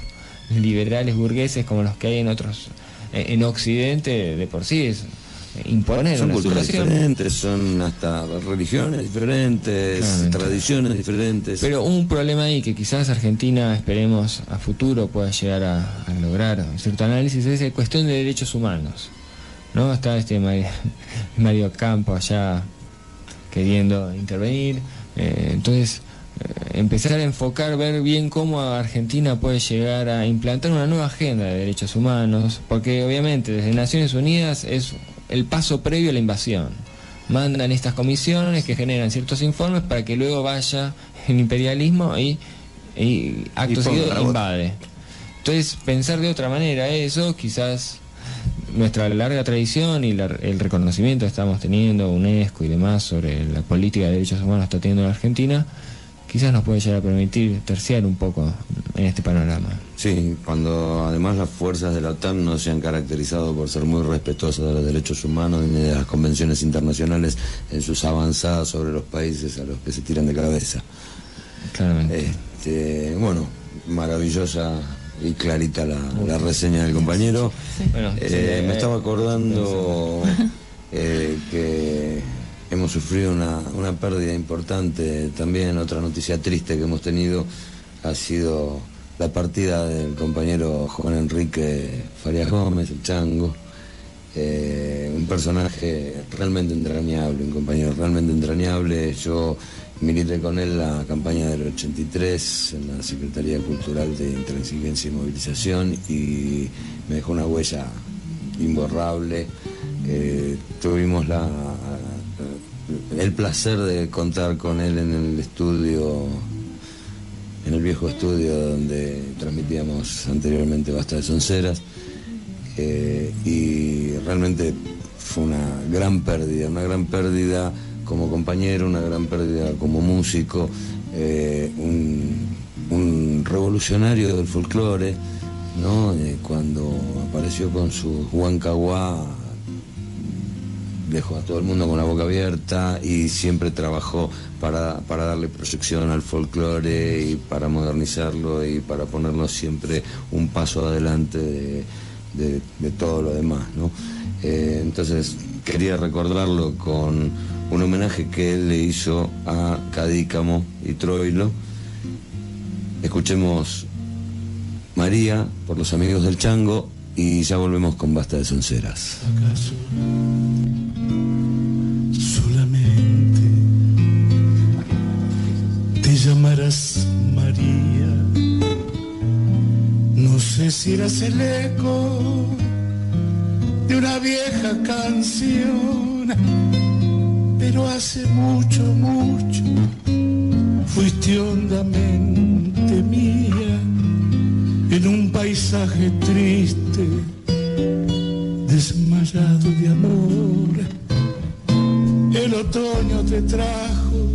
liberales burgueses como los que hay en otros, en Occidente, de por sí es imponer son una culturas situación. diferentes, son hasta religiones diferentes, Claramente. tradiciones diferentes. Pero un problema ahí que quizás Argentina, esperemos, a futuro pueda llegar a, a lograr cierto análisis, es la cuestión de derechos humanos, ¿no? Está este Mario, Mario Campo allá queriendo intervenir, eh, entonces eh, empezar a enfocar, ver bien cómo Argentina puede llegar a implantar una nueva agenda de derechos humanos, porque obviamente desde Naciones Unidas es el paso previo a la invasión. Mandan estas comisiones que generan ciertos informes para que luego vaya el imperialismo y, y acto seguido invade. Entonces, pensar de otra manera eso, quizás nuestra larga tradición y la, el reconocimiento que estamos teniendo, UNESCO y demás, sobre la política de derechos humanos que está teniendo la Argentina, quizás nos puede llegar a permitir terciar un poco en este panorama. Sí, cuando además las fuerzas de la OTAN no se han caracterizado por ser muy respetuosas de los derechos humanos ni de las convenciones internacionales en sus avanzadas sobre los países a los que se tiran de cabeza. Claramente. Este, bueno, maravillosa y clarita la, la reseña del compañero. Sí. Bueno, eh, sí, me eh, estaba acordando eh, que hemos sufrido una, una pérdida importante también. Otra noticia triste que hemos tenido ha sido la partida del compañero Juan Enrique Farías Gómez, el Chango, eh, un personaje realmente entrañable, un compañero realmente entrañable. Yo milité con él la campaña del ochenta y tres en la Secretaría Cultural de Intransigencia y Movilización y me dejó una huella imborrable. Eh, tuvimos la, el placer de contar con él en el estudio, en el viejo estudio donde transmitíamos anteriormente Basta de Sonceras, eh, y realmente fue una gran pérdida, una gran pérdida como compañero, una gran pérdida como músico, eh, un, un revolucionario del folclore, ¿no? Eh, cuando apareció con su huancahuá, dejó a todo el mundo con la boca abierta y siempre trabajó para, para darle proyección al folclore y para modernizarlo y para ponerlo siempre un paso adelante de, de, de todo lo demás, ¿no? Eh, entonces quería recordarlo con un homenaje que él le hizo a Cadícamo y Troilo. Escuchemos María por los amigos del Chango y ya volvemos con Basta de Sonceras. ¿Acaso solamente te llamarás María? No sé si eras el eco de una vieja canción, pero hace mucho, mucho fuiste hondamente mía en un paisaje triste, desmayado de amor. El otoño te trajo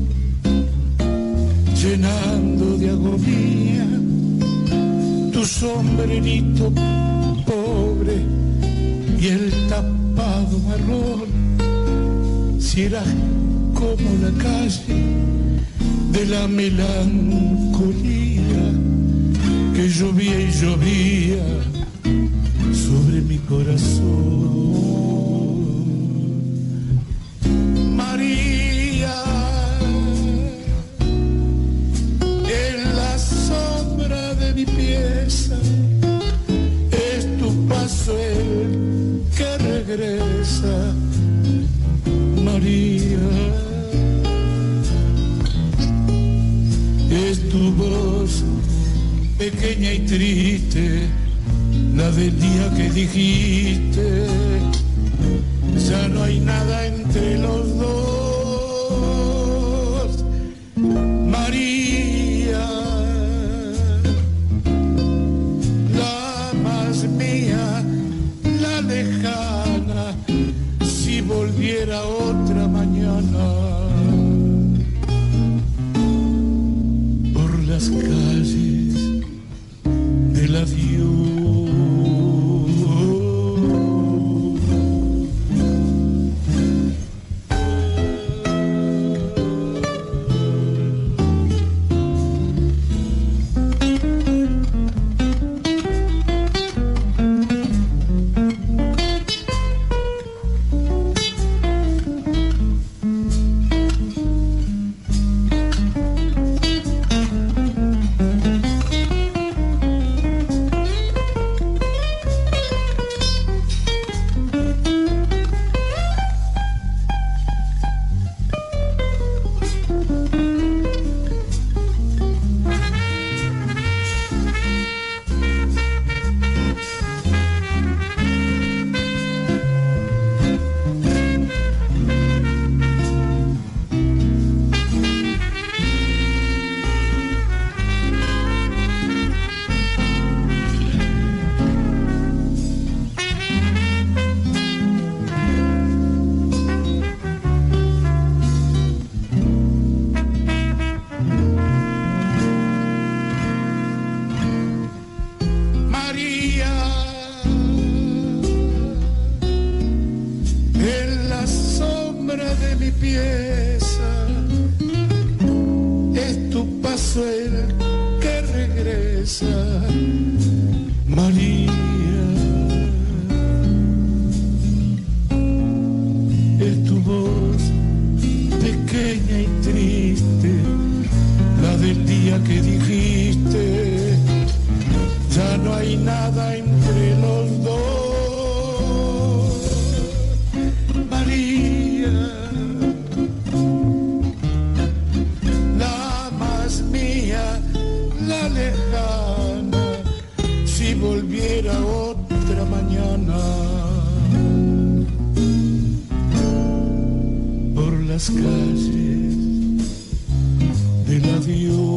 llenando de agonía tu sombrerito pobre y el tapado marrón. Si eras como la calle de la melancolía que llovía y llovía sobre mi corazón. María, en la sombra de mi pieza es tu paso el que regresa. María, es tu voz pequeña y triste, la del día que dijiste, ya no hay nada entre los dos. María, la más mía, la lejana, si volviera otra mañana por las calles del adiós. no hay nada entre los dos. María, la más mía, la lejana, si volviera otra mañana por las calles del adiós.